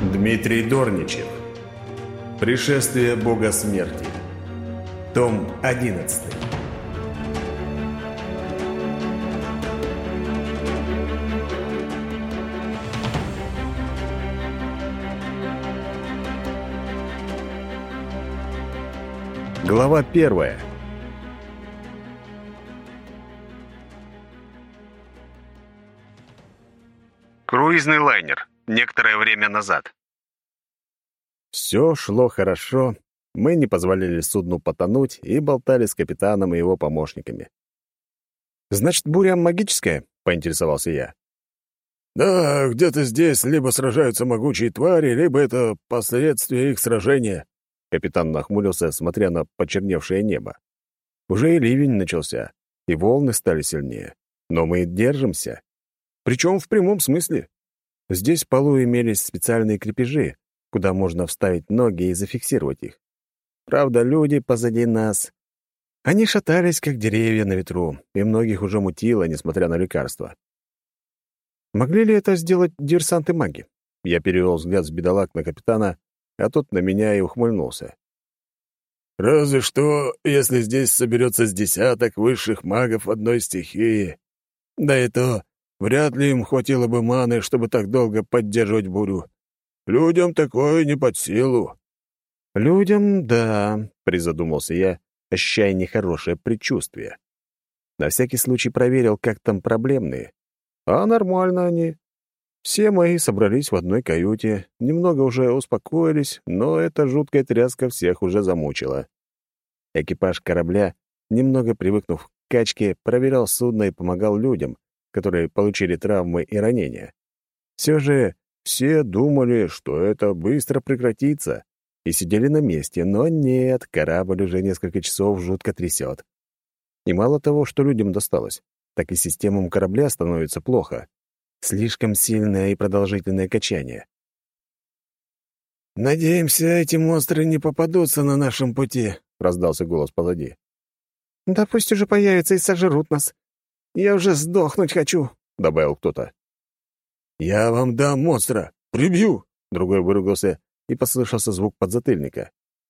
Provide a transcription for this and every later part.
Дмитрий Дорничев. Пришествие Бога Смерти. Том 11. Глава 1. Круизный лайнер. Некоторое время назад. Все шло хорошо. Мы не позволили судну потонуть и болтали с капитаном и его помощниками. «Значит, буря магическая?» — поинтересовался я. «Да, где-то здесь либо сражаются могучие твари, либо это последствия их сражения», — капитан нахмурился, смотря на почерневшее небо. Уже и ливень начался, и волны стали сильнее. Но мы держимся. Причем в прямом смысле. Здесь в полу имелись специальные крепежи, куда можно вставить ноги и зафиксировать их. Правда, люди позади нас. Они шатались, как деревья на ветру, и многих уже мутило, несмотря на лекарства. Могли ли это сделать диверсанты-маги? Я перевел взгляд с бедолаг на капитана, а тот на меня и ухмыльнулся. «Разве что, если здесь соберется с десяток высших магов одной стихии. Да и то, вряд ли им хватило бы маны, чтобы так долго поддерживать бурю. Людям такое не под силу». «Людям, да», — призадумался я, ощущая нехорошее предчувствие. На всякий случай проверил, как там проблемные. А нормально они. Все мои собрались в одной каюте, немного уже успокоились, но эта жуткая тряска всех уже замучила. Экипаж корабля, немного привыкнув к качке, проверял судно и помогал людям, которые получили травмы и ранения. Все же все думали, что это быстро прекратится, и сидели на месте, но нет, корабль уже несколько часов жутко трясет. И мало того, что людям досталось, так и системам корабля становится плохо. Слишком сильное и продолжительное качание. «Надеемся, эти монстры не попадутся на нашем пути», — раздался голос позади. «Да пусть уже появятся и сожрут нас. Я уже сдохнуть хочу», — добавил кто-то. «Я вам дам монстра! Прибью!» — другой выругался, и послышался звук подзатыльника.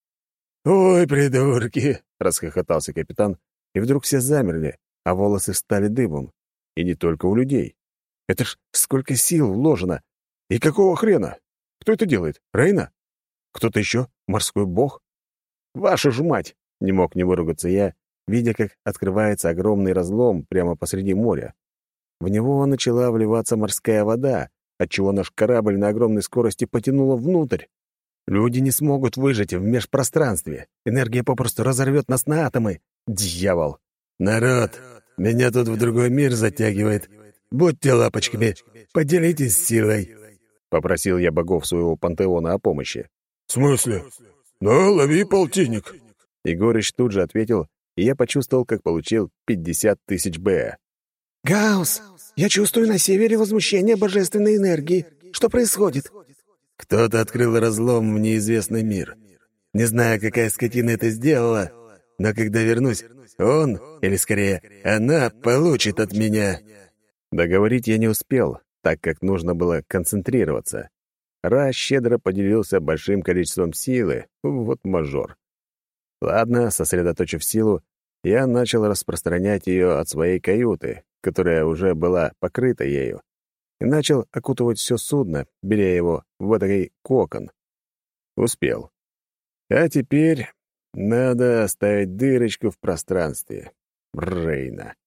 «Ой, придурки!» — расхохотался капитан, и вдруг все замерли, а волосы стали дыбом. И не только у людей. Это ж сколько сил вложено! И какого хрена? Кто это делает? Рейна? Кто-то еще? Морской бог? Ваша ж мать! Не мог не выругаться я, видя, как открывается огромный разлом прямо посреди моря. В него начала вливаться морская вода, отчего наш корабль на огромной скорости потянуло внутрь. Люди не смогут выжить в межпространстве. Энергия попросту разорвет нас на атомы. Дьявол! «Народ, меня тут в другой мир затягивает. Будьте лапочками, поделитесь силой», — попросил я богов своего пантеона о помощи. «В смысле? Да, лови полтинник». Егорыч тут же ответил, и я почувствовал, как получил 50 тысяч Б. «Гаусс, я чувствую на севере возмущение божественной энергии. Что происходит?» «Кто-то открыл разлом в неизвестный мир. Не знаю, какая скотина это сделала, но когда вернусь, он, или скорее, она получит от меня». Договорить я не успел, так как нужно было концентрироваться. Ра щедро поделился большим количеством силы, вот мажор. Ладно, сосредоточив силу, я начал распространять ее от своей каюты, которая уже была покрыта ею, и начал окутывать все судно, беря его в эдакий кокон. Успел. А теперь надо оставить дырочку в пространстве. Рейна.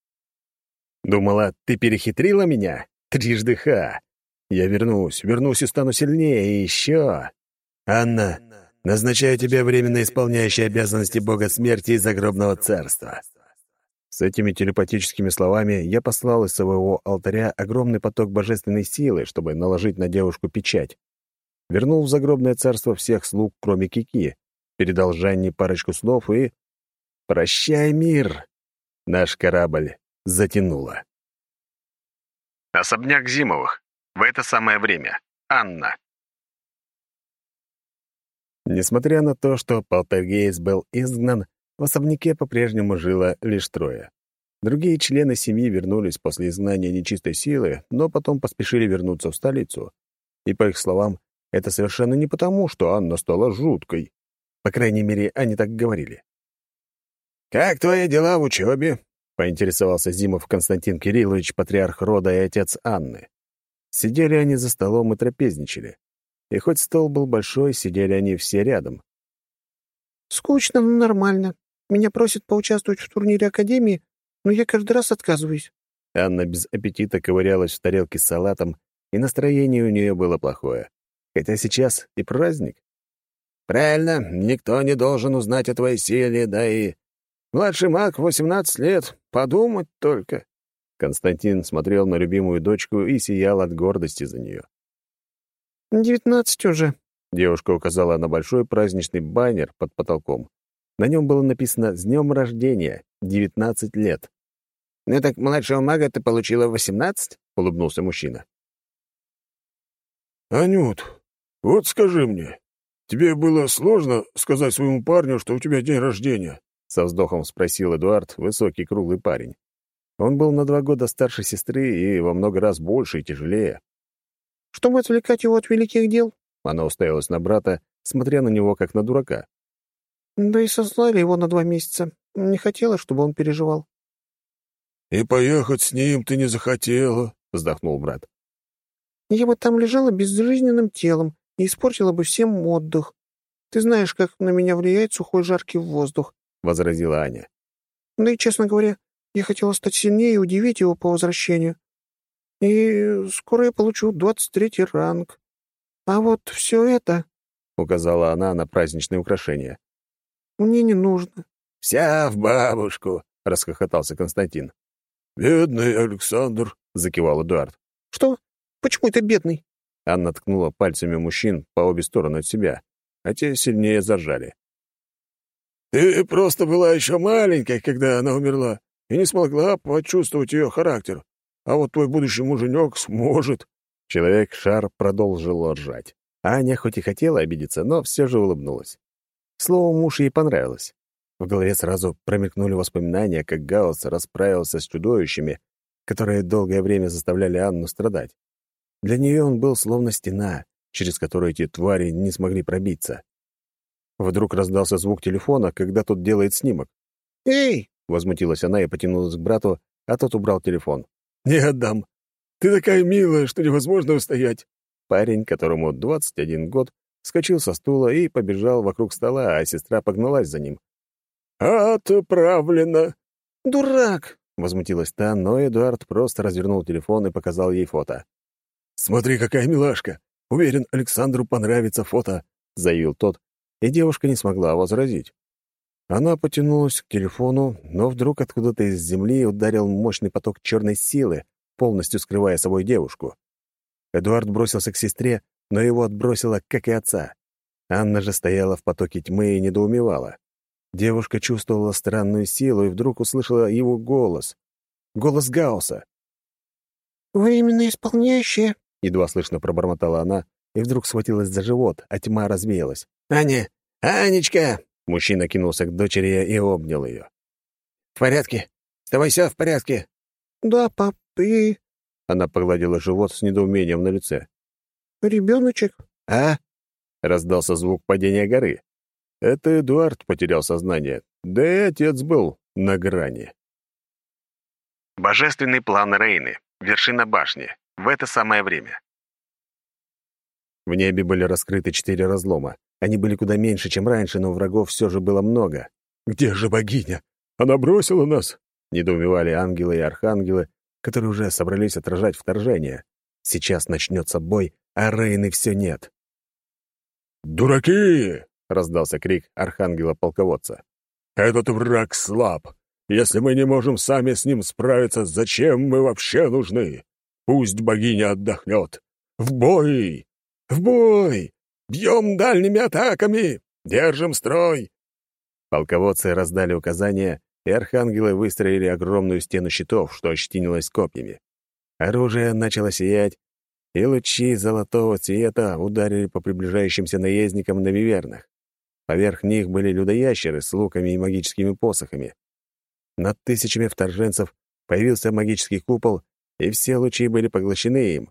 Думала, ты перехитрила меня? Трижды ха. Я вернусь и стану сильнее, и еще. «Анна, назначаю тебя временно исполняющей обязанности бога смерти и загробного царства». С этими телепатическими словами я послал из своего алтаря огромный поток божественной силы, чтобы наложить на девушку печать. Вернул в загробное царство всех слуг, кроме Кики, передал Жанне парочку слов и... «Прощай, мир!» Наш корабль затянуло. Особняк Зимовых. В это самое время. Анна. Несмотря на то, что полтергейст был изгнан, в особняке по-прежнему жило лишь трое. Другие члены семьи вернулись после изгнания нечистой силы, но потом поспешили вернуться в столицу. И, по их словам, это совершенно не потому, что Анна стала жуткой. По крайней мере, они так говорили. «Как твои дела в учебе?» — поинтересовался Зимов Константин Кириллович, патриарх рода и отец Анны. Сидели они за столом и трапезничали. И хоть стол был большой, сидели они все рядом. «Скучно, но нормально. Меня просят поучаствовать в турнире Академии, но я каждый раз отказываюсь». Анна без аппетита ковырялась в тарелке с салатом, и настроение у нее было плохое. Хотя сейчас и праздник. «Правильно, никто не должен узнать о твоей силе, да и... Младший маг, 18 лет, подумать только». Константин смотрел на любимую дочку и сиял от гордости за нее. 19 уже. Девушка указала на большой праздничный баннер под потолком. На нем было написано «С днем рождения! 19 лет!» «Ну так младшего мага ты получила 18?» — улыбнулся мужчина. «Анют, вот скажи мне, тебе было сложно сказать своему парню, что у тебя день рождения?» — со вздохом спросил Эдуард, высокий круглый парень. Он был на 2 года старше сестры и во много раз больше и тяжелее. «Чтобы отвлекать его от великих дел?» Она уставилась на брата, смотря на него как на дурака. «Да и сослали его на 2 месяца. Не хотела, чтобы он переживал». «И поехать с ним ты не захотела», — вздохнул брат. «Я бы там лежала безжизненным телом и испортила бы всем отдых. Ты знаешь, как на меня влияет сухой жаркий воздух», — возразила Аня. «Да и, честно говоря, я хотела стать сильнее и удивить его по возвращению. И скоро я получу 23-й ранг. А вот все это, — указала она на праздничные украшения, — мне не нужно». «Вся в бабушку», — расхохотался Константин. «Бедный Александр», — закивал Эдуард. «Что? Почему ты бедный?» Анна ткнула пальцами мужчин по обе стороны от себя, а те сильнее заржали. «Ты просто была еще маленькой, когда она умерла, и не смогла почувствовать ее характер. А вот твой будущий муженек сможет». Человек-шар продолжил ржать. Аня хоть и хотела обидеться, но все же улыбнулась. Слово «муж» ей понравилось. В голове сразу промелькнули воспоминания, как Гаусс расправился с чудовищами, которые долгое время заставляли Анну страдать. Для нее он был словно стена, через которую эти твари не смогли пробиться. Вдруг раздался звук телефона, когда тот делает снимок. «Эй!» — возмутилась она и потянулась к брату, а тот убрал телефон. «Не отдам. Ты такая милая, что невозможно устоять». Парень, которому 21 год, вскочил со стула и побежал вокруг стола, а сестра погналась за ним. «Отправлено!» «Дурак!» — возмутилась та, но Эдуард просто развернул телефон и показал ей фото. «Смотри, какая милашка! Уверен, Александру понравится фото», — заявил тот, и девушка не смогла возразить. Она потянулась к телефону, но вдруг откуда-то из земли ударил мощный поток черной силы, полностью скрывая собой девушку. Эдуард бросился к сестре, но его отбросило, как и отца. Анна же стояла в потоке тьмы и недоумевала. Девушка чувствовала странную силу и вдруг услышала его голос. Голос Гаусса. «Временно исполняющая», — едва слышно пробормотала она, и вдруг схватилась за живот, а тьма развеялась. «Аня! Анечка!» Мужчина кинулся к дочери и обнял ее. «В порядке? С тобой все в порядке?» «Да, пап, и Она погладила живот с недоумением на лице. ребеночек». «А?» — раздался звук падения горы. Это Эдуард потерял сознание, да и отец был на грани. Божественный план Рейны. Вершина башни. В это самое время. В небе были раскрыты 4 разлома. Они были куда меньше, чем раньше, но врагов все же было много. «Где же богиня? Она бросила нас!» — недоумевали ангелы и архангелы, которые уже собрались отражать вторжение. Сейчас начнется бой, а Рейны все нет. «Дураки!» — раздался крик архангела-полководца. «Этот враг слаб. Если мы не можем сами с ним справиться, зачем мы вообще нужны? Пусть богиня отдохнет. В бой! В бой! Бьем дальними атаками! Держим строй!» Полководцы раздали указания, и архангелы выстроили огромную стену щитов, что ощетинилось копьями. Оружие начало сиять, и лучи золотого цвета ударили по приближающимся наездникам на вивернах. Поверх них были людоящеры с луками и магическими посохами. Над тысячами вторженцев появился магический купол, и все лучи были поглощены им.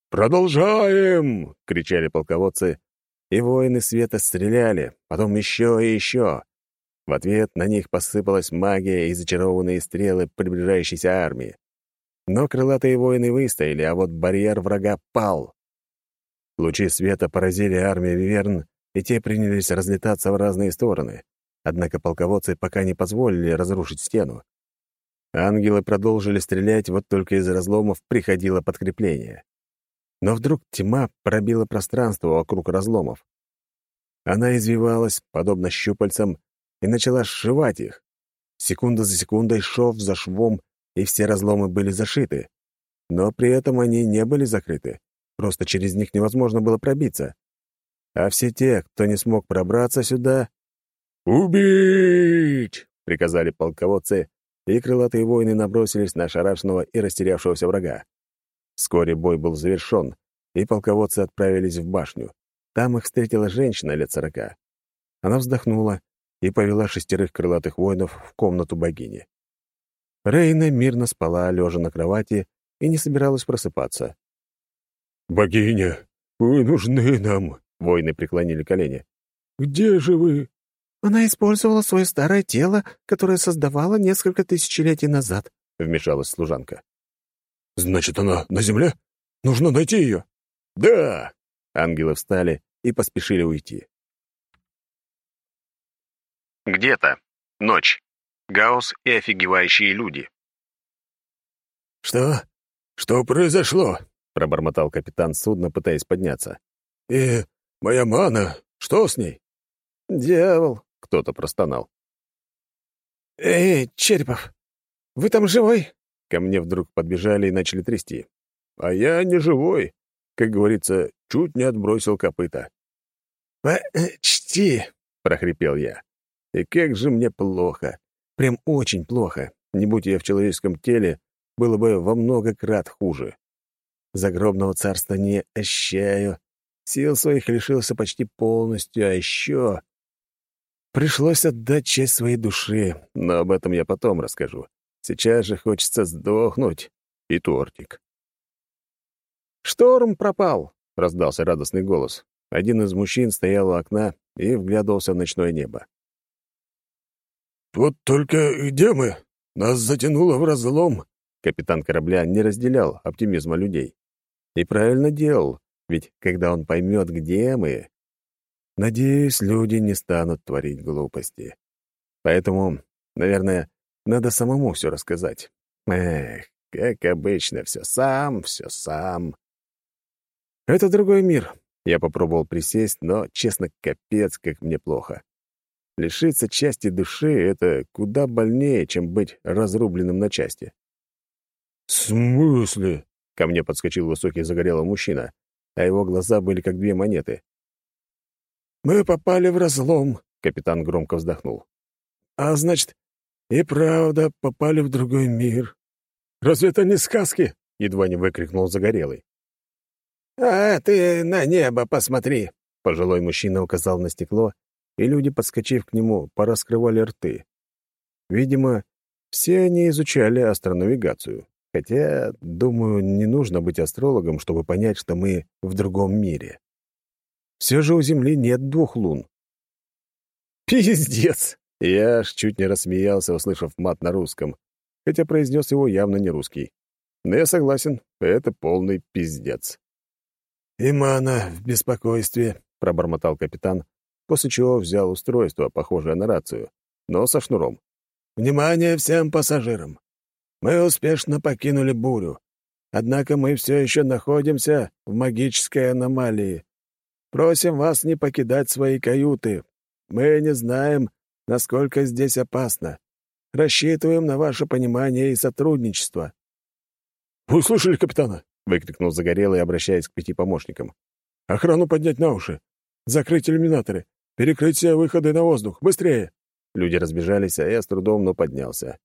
«Продолжаем!» — кричали полководцы, и воины света стреляли, потом еще и еще. В ответ на них посыпалась магия и зачарованные стрелы приближающейся армии. Но крылатые воины выстояли, а вот барьер врага пал. Лучи света поразили армию виверн, и те принялись разлетаться в разные стороны. Однако полководцы пока не позволили разрушить стену. Ангелы продолжили стрелять, вот только из разломов приходило подкрепление. Но вдруг тьма пробила пространство вокруг разломов. Она извивалась, подобно щупальцам, и начала сшивать их. Секунда за секундой, шов за швом, и все разломы были зашиты. Но при этом они не были закрыты. Просто через них невозможно было пробиться. А все те, кто не смог пробраться сюда... «Убить!» — приказали полководцы, и крылатые воины набросились на ошарашенного и растерявшегося врага. Вскоре бой был завершен, и полководцы отправились в башню. Там их встретила женщина лет 40. Она вздохнула и повела 6 крылатых воинов в комнату богини. Рейна мирно спала, лежа на кровати, и не собиралась просыпаться. «Богиня, вы нужны нам!» — воины преклонили колени. «Где же вы?» «Она использовала свое старое тело, которое создавала несколько тысячелетий назад», — вмешалась служанка. «Значит, она на земле? Нужно найти ее!» «Да!» — ангелы встали и поспешили уйти. Где-то. Ночь. Гаусс и офигевающие люди. «Что? Что произошло?» — пробормотал капитан судна, пытаясь подняться. «И моя мана? Что с ней?» «Дьявол!» — кто-то простонал. «Эй, Черепов, вы там живой?» Ко мне вдруг подбежали и начали трясти. А я не живой. Как говорится, чуть не отбросил копыта. «Почти!» — прохрипел я. И как же мне плохо. Прям очень плохо. Не будь я в человеческом теле, было бы во много крат хуже. Загробного царства не ощущаю. Сил своих лишился почти полностью, а еще... Пришлось отдать часть своей души, но об этом я потом расскажу. Сейчас же хочется сдохнуть. И тортик. «Шторм пропал!» — раздался радостный голос. Один из мужчин стоял у окна и вглядывался в ночное небо. «Вот только где мы? Нас затянуло в разлом!» Капитан корабля не разделял оптимизма людей. И правильно делал, ведь когда он поймет, где мы... Надеюсь, люди не станут творить глупости. Поэтому, наверное, надо самому все рассказать. Эх, как обычно, все сам. Это другой мир. Я попробовал присесть, но, честно, капец, как мне плохо. Лишиться части души — это куда больнее, чем быть разрубленным на части. «В смысле?» — ко мне подскочил высокий загорелый мужчина, а его глаза были как 2 монеты. «Мы попали в разлом», — капитан громко вздохнул. «А значит, и правда попали в другой мир. Разве это не сказки?» — едва не выкрикнул загорелый. «А ты на небо посмотри!» Пожилой мужчина указал на стекло, и люди, подскочив к нему, пораскрывали рты. Видимо, все они изучали астронавигацию. Хотя, думаю, не нужно быть астрологом, чтобы понять, что мы в другом мире. Все же у Земли нет 2 лун. «Пиздец!» Я аж чуть не рассмеялся, услышав мат на русском, хотя произнес его явно не русский. Но я согласен, это полный пиздец. «И мана в беспокойстве», — пробормотал капитан, после чего взял устройство, похожее на рацию, но со шнуром. «Внимание всем пассажирам! Мы успешно покинули бурю, однако мы все еще находимся в магической аномалии. Просим вас не покидать свои каюты. Мы не знаем, насколько здесь опасно. Рассчитываем на ваше понимание и сотрудничество». «Вы слышали капитана?» — выкрикнул Загорелый, обращаясь к 5 помощникам. «Охрану поднять на уши! Закрыть иллюминаторы! Перекрыть все выходы на воздух! Быстрее!» Люди разбежались, а я с трудом, но поднялся.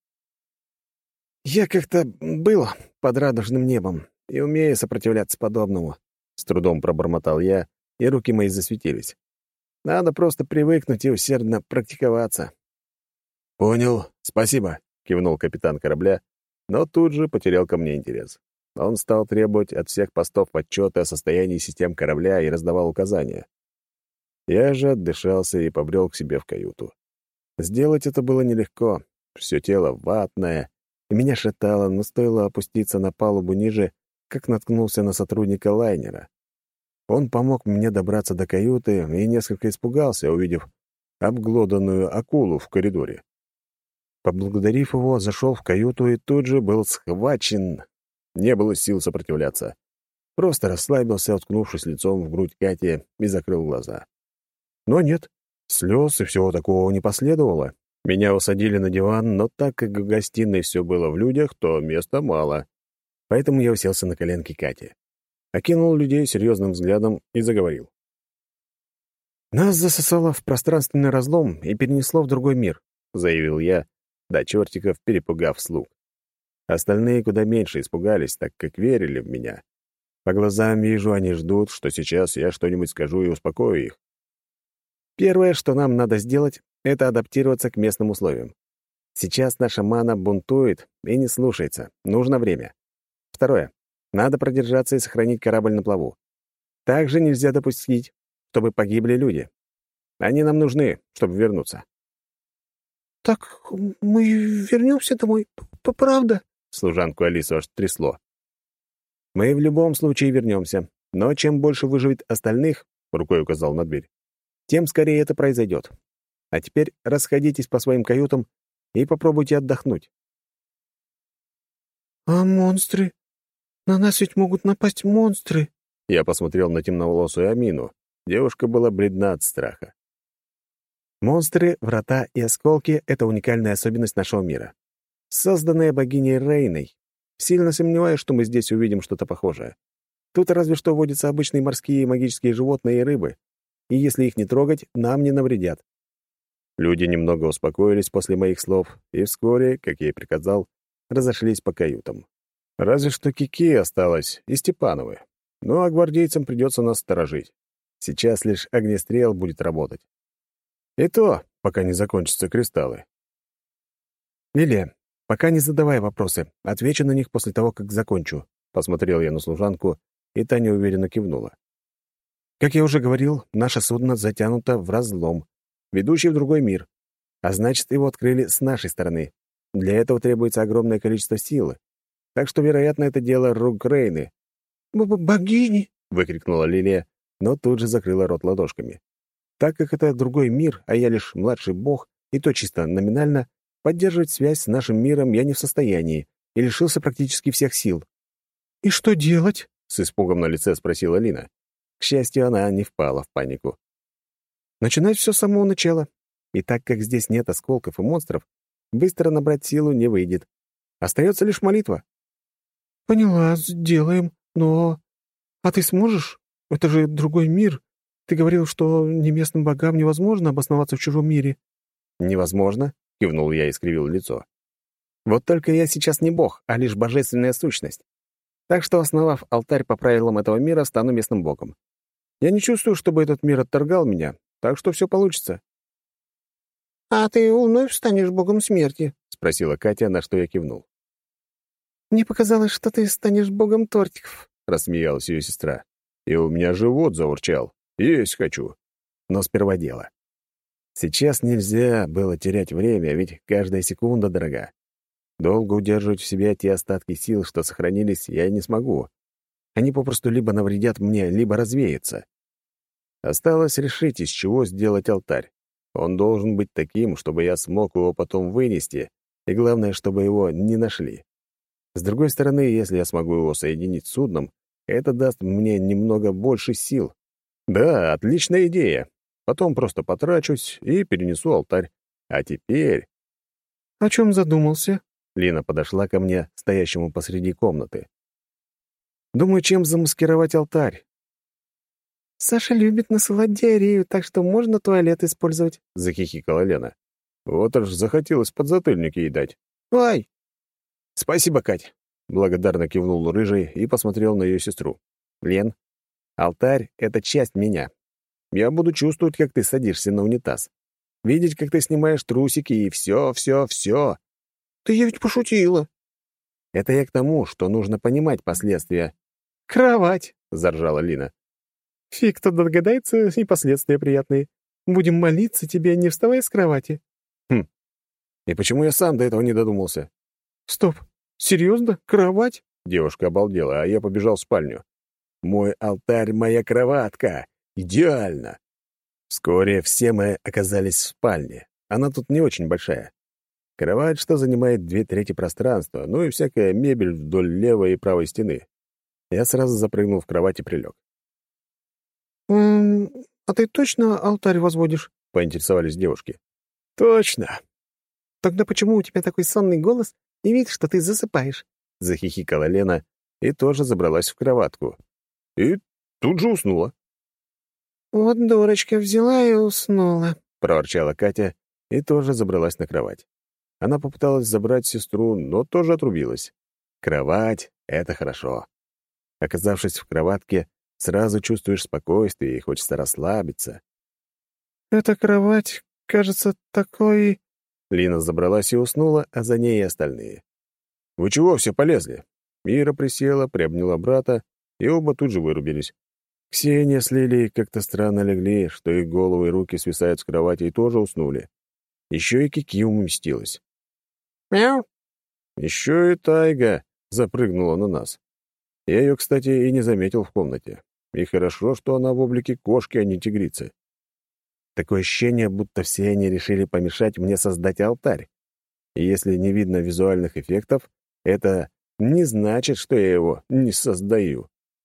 «Я как-то был под радужным небом и умею сопротивляться подобному», — с трудом пробормотал я, и руки мои засветились. «Надо просто привыкнуть и усердно практиковаться». «Понял. Спасибо», — кивнул капитан корабля, но тут же потерял ко мне интерес. Он стал требовать от всех постов отчеты о состоянии систем корабля и раздавал указания. Я же отдышался и побрел к себе в каюту. Сделать это было нелегко. Все тело ватное, и меня шатало, но стоило опуститься на палубу ниже, как наткнулся на сотрудника лайнера. Он помог мне добраться до каюты и несколько испугался, увидев обглоданную акулу в коридоре. Поблагодарив его, зашел в каюту и тут же был схвачен. Не было сил сопротивляться. Просто расслабился, уткнувшись лицом в грудь Кати, и закрыл глаза. Но нет, слез и всего такого не последовало. Меня усадили на диван, но так как в гостиной все было в людях, то места мало. Поэтому я уселся на коленки Кати. Окинул людей серьезным взглядом и заговорил. «Нас засосало в пространственный разлом и перенесло в другой мир», — заявил я, до чертиков перепугав слуг. Остальные куда меньше испугались, так как верили в меня. По глазам вижу, они ждут, что сейчас я что-нибудь скажу и успокою их. Первое, что нам надо сделать, это адаптироваться к местным условиям. Сейчас наша мана бунтует и не слушается. Нужно время. Второе. Надо продержаться и сохранить корабль на плаву. Также нельзя допустить, чтобы погибли люди. Они нам нужны, чтобы вернуться. «Так мы вернемся домой, правда?» Служанку Алису аж трясло. «Мы в любом случае вернемся, но чем больше выживет остальных, — рукой указал на дверь, — тем скорее это произойдет. А теперь расходитесь по своим каютам и попробуйте отдохнуть». «А монстры? На нас ведь могут напасть монстры!» Я посмотрел на темноволосую Амину. Девушка была бледна от страха. Монстры, врата и осколки — это уникальная особенность нашего мира. Созданная богиней Рейной. Сильно сомневаюсь, что мы здесь увидим что-то похожее. Тут разве что водятся обычные морские и магические животные и рыбы. И если их не трогать, нам не навредят. Люди немного успокоились после моих слов, и вскоре, как я и приказал, разошлись по каютам. Разве что Кики осталось и Степановы. Ну а гвардейцам придется нас сторожить. Сейчас лишь огнестрел будет работать. И то, пока не закончатся кристаллы. «Лилия, пока не задавай вопросы. Отвечу на них после того, как закончу», — посмотрел я на служанку, и та неуверенно кивнула. «Как я уже говорил, наше судно затянуто в разлом, ведущий в другой мир, а значит, его открыли с нашей стороны. Для этого требуется огромное количество силы. Так что, вероятно, это дело рук Рейны». «Богини!» — выкрикнула Лилия, но тут же закрыла рот ладошками. Так как это другой мир, а я лишь младший бог, и то чисто номинально, поддерживать связь с нашим миром я не в состоянии и лишился практически всех сил. «И что делать?» — с испугом на лице спросила Лина. К счастью, она не впала в панику. «Начинать все с самого начала. И так как здесь нет осколков и монстров, быстро набрать силу не выйдет. Остается лишь молитва». «Поняла, сделаем, но... А ты сможешь? Это же другой мир. Ты говорил, что неместным богам невозможно обосноваться в чужом мире». «Невозможно», — кивнул я и скривил лицо. «Вот только я сейчас не бог, а лишь божественная сущность. Так что, основав алтарь по правилам этого мира, стану местным богом. Я не чувствую, чтобы этот мир отторгал меня, так что все получится». «А ты вновь станешь богом смерти?» — спросила Катя, на что я кивнул. «Мне показалось, что ты станешь богом тортиков», — рассмеялась ее сестра. И у меня живот заурчал. Есть хочу. Но сперва дело. Сейчас нельзя было терять время, ведь каждая секунда дорога. Долго удерживать в себе те остатки сил, что сохранились, я не смогу. Они попросту либо навредят мне, либо развеются. Осталось решить, из чего сделать алтарь. Он должен быть таким, чтобы я смог его потом вынести, и главное, чтобы его не нашли. С другой стороны, если я смогу его соединить с судном, это даст мне немного больше сил. Да, отличная идея. Потом просто потрачусь и перенесу алтарь. А теперь... «О чем задумался?» Лина подошла ко мне, стоящему посреди комнаты. «Думаю, чем замаскировать алтарь?» «Саша любит насылать диарею, так что можно туалет использовать», — захихикала Лена. Вот аж захотелось подзатыльник ей дать. «Ай!» «Спасибо, Кать!» — благодарно кивнул Рыжий и посмотрел на ее сестру. «Лен, алтарь — это часть меня. Я буду чувствовать, как ты садишься на унитаз. Видеть, как ты снимаешь трусики и все. «Да я ведь пошутила». Это я к тому, что нужно понимать последствия». «Кровать!» — заржала Лина. «Фиг кто догадается, и последствия приятные. Будем молиться тебе, не вставай с кровати». «Хм, и почему я сам до этого не додумался?» «Стоп! Серьезно? Кровать?» Девушка обалдела, а я побежал в спальню. «Мой алтарь — моя кроватка! Идеально!» Вскоре все мы оказались в спальне. Она тут не очень большая. Кровать, что занимает 2/3 пространства, ну и всякая мебель вдоль левой и правой стены. Я сразу запрыгнул в кровать и прилег. А ты точно алтарь возводишь?» — поинтересовались девушки. «Точно!» «Тогда почему у тебя такой сонный голос и вид, что ты засыпаешь?» — захихикала Лена и тоже забралась в кроватку. И тут же уснула. «Вот дурочка взяла и уснула», — проворчала Катя и тоже забралась на кровать. Она попыталась забрать сестру, но тоже отрубилась. Кровать — это хорошо. Оказавшись в кроватке, сразу чувствуешь спокойствие и хочется расслабиться. «Эта кровать, кажется, такой...» Лина забралась и уснула, а за ней и остальные. «Вы чего все полезли?» Ира присела, приобняла брата, и оба тут же вырубились. Ксения с Лилией как-то странно легли, что их головы и руки свисают с кровати и тоже уснули. Еще и Кики уместилась. «Мяу!» Еще и Тайга запрыгнула на нас. Я ее, кстати, и не заметил в комнате. И хорошо, что она в облике кошки, а не тигрицы. Такое ощущение, будто все они решили помешать мне создать алтарь. И если не видно визуальных эффектов, это не значит, что я его не создаю.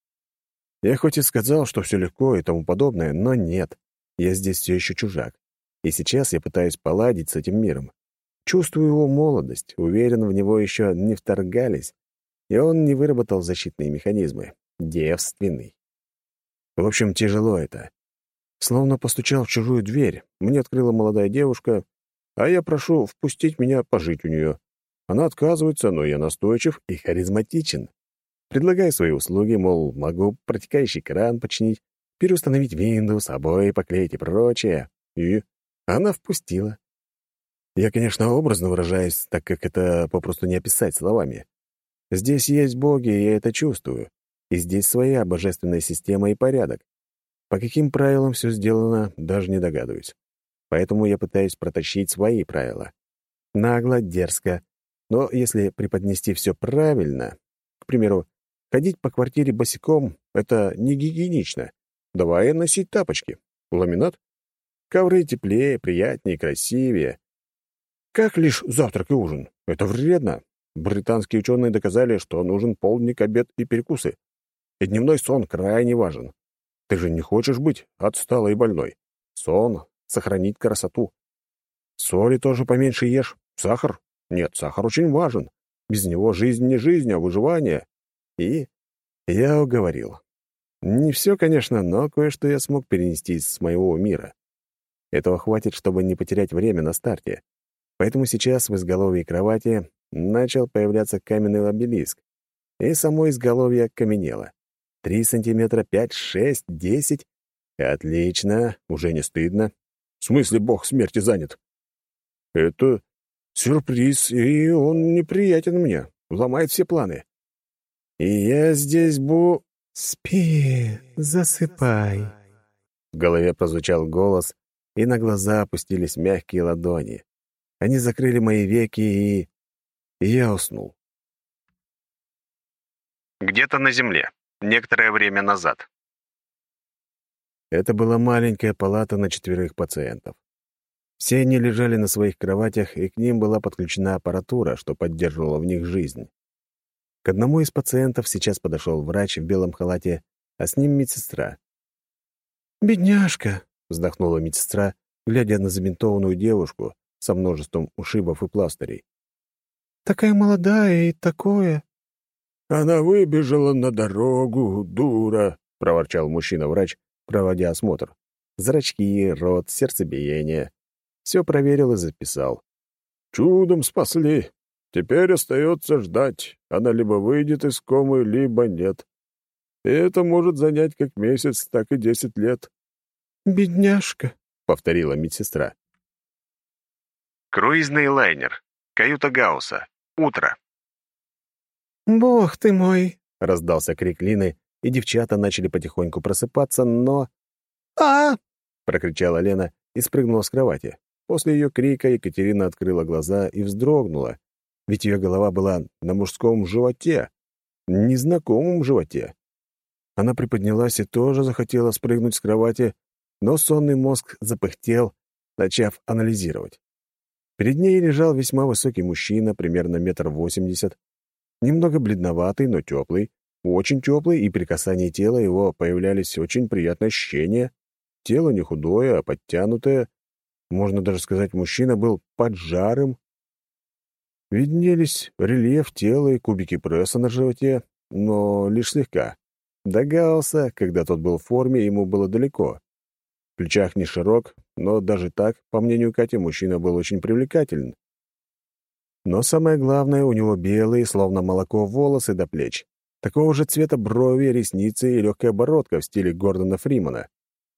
Я хоть и сказал, что все легко и тому подобное, но нет. Я здесь все еще чужак. И сейчас я пытаюсь поладить с этим миром. Чувствую его молодость, уверен, в него еще не вторгались, и он не выработал защитные механизмы. Девственный. В общем, тяжело это. Словно постучал в чужую дверь. Мне открыла молодая девушка, а я прошу впустить меня пожить у нее. Она отказывается, но я настойчив и харизматичен. Предлагаю свои услуги, мол, могу протекающий кран починить, переустановить Windows, обои поклеить и прочее. И она впустила. Я, конечно, образно выражаюсь, так как это попросту не описать словами. Здесь есть боги, и я это чувствую. И здесь своя божественная система и порядок. По каким правилам все сделано, даже не догадываюсь. Поэтому я пытаюсь протащить свои правила. Нагло, дерзко. Но если преподнести все правильно, к примеру, ходить по квартире босиком — это не гигиенично. Давай носить тапочки. Ламинат? Ковры теплее, приятнее, красивее. Как лишь завтрак и ужин. Это вредно. Британские ученые доказали, что нужен полдник, обед и перекусы. И дневной сон крайне важен. Ты же не хочешь быть отсталой и больной. Сон сохранит красоту. Соли тоже поменьше ешь. Сахар? Нет, сахар очень важен. Без него жизнь не жизнь, а выживание. И я уговорил. Не все, конечно, но кое-что я смог перенести с моего мира. Этого хватит, чтобы не потерять время на старте. Поэтому сейчас в изголовье кровати начал появляться каменный обелиск, и само изголовье каменело. 3 сантиметра, 5, 6, 10. Отлично, уже не стыдно. В смысле, бог смерти занят? Это сюрприз, и он неприятен мне, ломает все планы. И я здесь «Спи, засыпай». В голове прозвучал голос, и на глаза опустились мягкие ладони. Они закрыли мои веки, и я уснул. Где-то на земле. Некоторое время назад. Это была маленькая палата на 4 пациентов. Все они лежали на своих кроватях, и к ним была подключена аппаратура, что поддерживала в них жизнь. К одному из пациентов сейчас подошел врач в белом халате, а с ним медсестра. «Бедняжка», — вздохнула медсестра, глядя на забинтованную девушку со множеством ушибов и пластырей. «такая молодая и такое...» «Она выбежала на дорогу, дура», — проворчал мужчина-врач, проводя осмотр. Зрачки, рот, сердцебиение. Все проверил и записал. «Чудом спасли. Теперь остается ждать. Она либо выйдет из комы, либо нет. И это может занять как месяц, так и 10 лет». «Бедняжка», — повторила медсестра. Круизный лайнер. Каюта Гаусса. Утро. «Бог ты мой!» — раздался крик Лины, и девчата начали потихоньку просыпаться, но... «А!» — прокричала Лена и спрыгнула с кровати. После ее крика Екатерина открыла глаза и вздрогнула, ведь ее голова была на мужском животе, незнакомом животе. Она приподнялась и тоже захотела спрыгнуть с кровати, но сонный мозг запыхтел, начав анализировать. Перед ней лежал весьма высокий мужчина, примерно 1,80 м, немного бледноватый, но теплый, очень теплый, и при касании тела его появлялись очень приятные ощущения. Тело не худое, а подтянутое. Можно даже сказать, мужчина был поджарым. Виднелись рельеф тела и кубики пресса на животе, но лишь слегка. До Гаусса, когда тот был в форме, ему было далеко. В плечах не широк, но даже так, по мнению Кати, мужчина был очень привлекателен. Но самое главное, у него белые, словно молоко, волосы до плеч. Такого же цвета брови, ресницы и легкая бородка в стиле Гордона Фримана.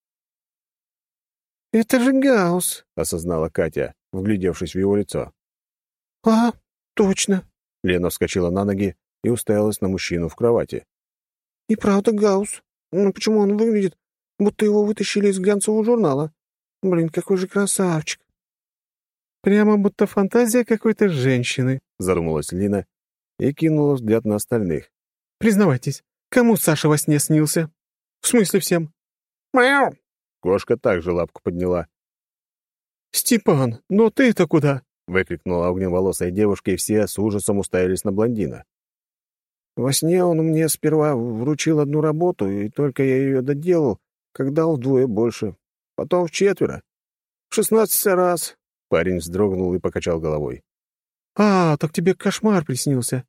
«Это же Гаусс!» — осознала Катя, вглядевшись в его лицо. «А, точно!» Лена вскочила на ноги и уставилась на мужчину в кровати. «И правда Гаусс. Но почему он выглядит, будто его вытащили из глянцевого журнала? Блин, какой же красавчик!» «Прямо будто фантазия какой-то женщины», — задумалась Лина и кинула взгляд на остальных. «Признавайтесь, кому Саша во сне снился? В смысле всем?» «Мяу!» Кошка также лапку подняла. «Степан, но ты-то куда?» — выкрикнула огневолосая девушка, и все с ужасом уставились на блондина. «Во сне он мне сперва вручил одну работу, и только я ее доделал, когда дал вдвое больше. Потом в 4. В 16 раз». Парень вздрогнул и покачал головой. «А, так тебе кошмар приснился».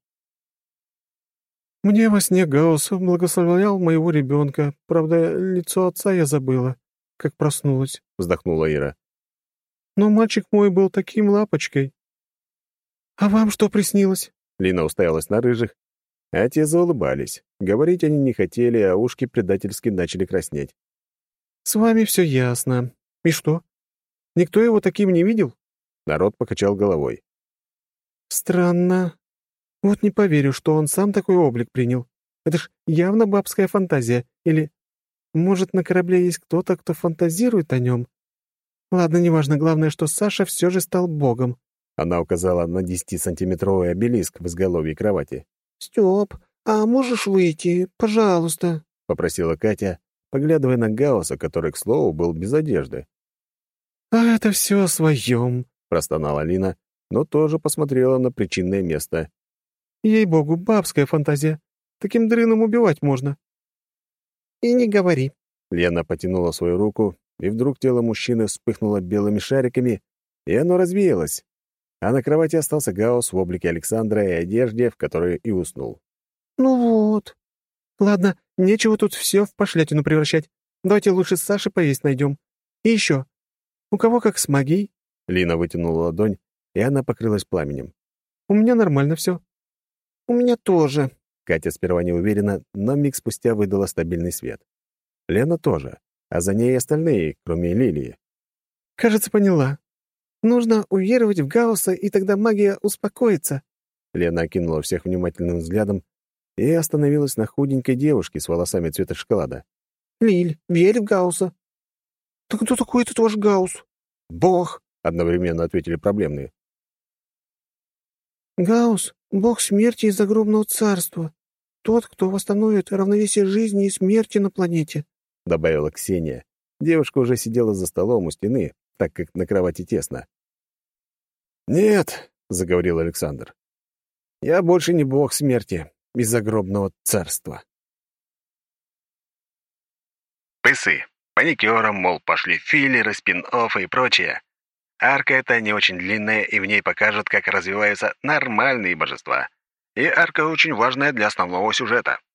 «Мне во сне Гаусс благословлял моего ребенка. Правда, лицо отца я забыла, как проснулась», — вздохнула Ира. «Но мальчик мой был таким лапочкой». «А вам что приснилось?» Лина уставилась на рыжих, а те заулыбались. Говорить они не хотели, а ушки предательски начали краснеть. «С вами все ясно. И что? Никто его таким не видел?» Народ покачал головой. «Странно. Вот не поверю, что он сам такой облик принял. Это ж явно бабская фантазия. Или, может, на корабле есть кто-то, кто фантазирует о нем? Ладно, неважно, главное, что Саша все же стал богом». Она указала на 10-сантиметровый обелиск в изголовье кровати. «Стёп, а можешь выйти, пожалуйста?» — попросила Катя, поглядывая на Гаусса, который, к слову, был без одежды. «А это все о своем», — простонала Лина, но тоже посмотрела на причинное место. «Ей-богу, бабская фантазия. Таким дрыном убивать можно». «И не говори». Лена потянула свою руку, и вдруг тело мужчины вспыхнуло белыми шариками, и оно развеялось. А на кровати остался Гаусс в облике Александра и одежде, в которой и уснул. «Ну вот. Ладно, нечего тут все в пошлятину превращать. Давайте лучше с Сашей поесть найдем. И еще. У кого как с магией?» Лина вытянула ладонь, и она покрылась пламенем. «У меня нормально все». «У меня тоже». Катя сперва не уверена, но миг спустя выдала стабильный свет. Лена тоже, а за ней и остальные, кроме Лилии. «Кажется, поняла. Нужно уверовать в Гаусса, и тогда магия успокоится». Лена окинула всех внимательным взглядом и остановилась на худенькой девушке с волосами цвета шоколада. «Лиль, верь в Гаусса». «Так кто такой этот ваш Гаусс?» «Бог!» — одновременно ответили проблемные. «Гаусс — бог смерти и загробного царства. Тот, кто восстановит равновесие жизни и смерти на планете», — добавила Ксения. Девушка уже сидела за столом у стены, так как на кровати тесно. «Нет», — заговорил Александр, — «я больше не бог смерти и загробного царства». Пысы. Паникером, мол, пошли филлеры, спин-оффы и прочее. Арка эта не очень длинная, и в ней покажут, как развиваются нормальные божества. И арка очень важная для основного сюжета.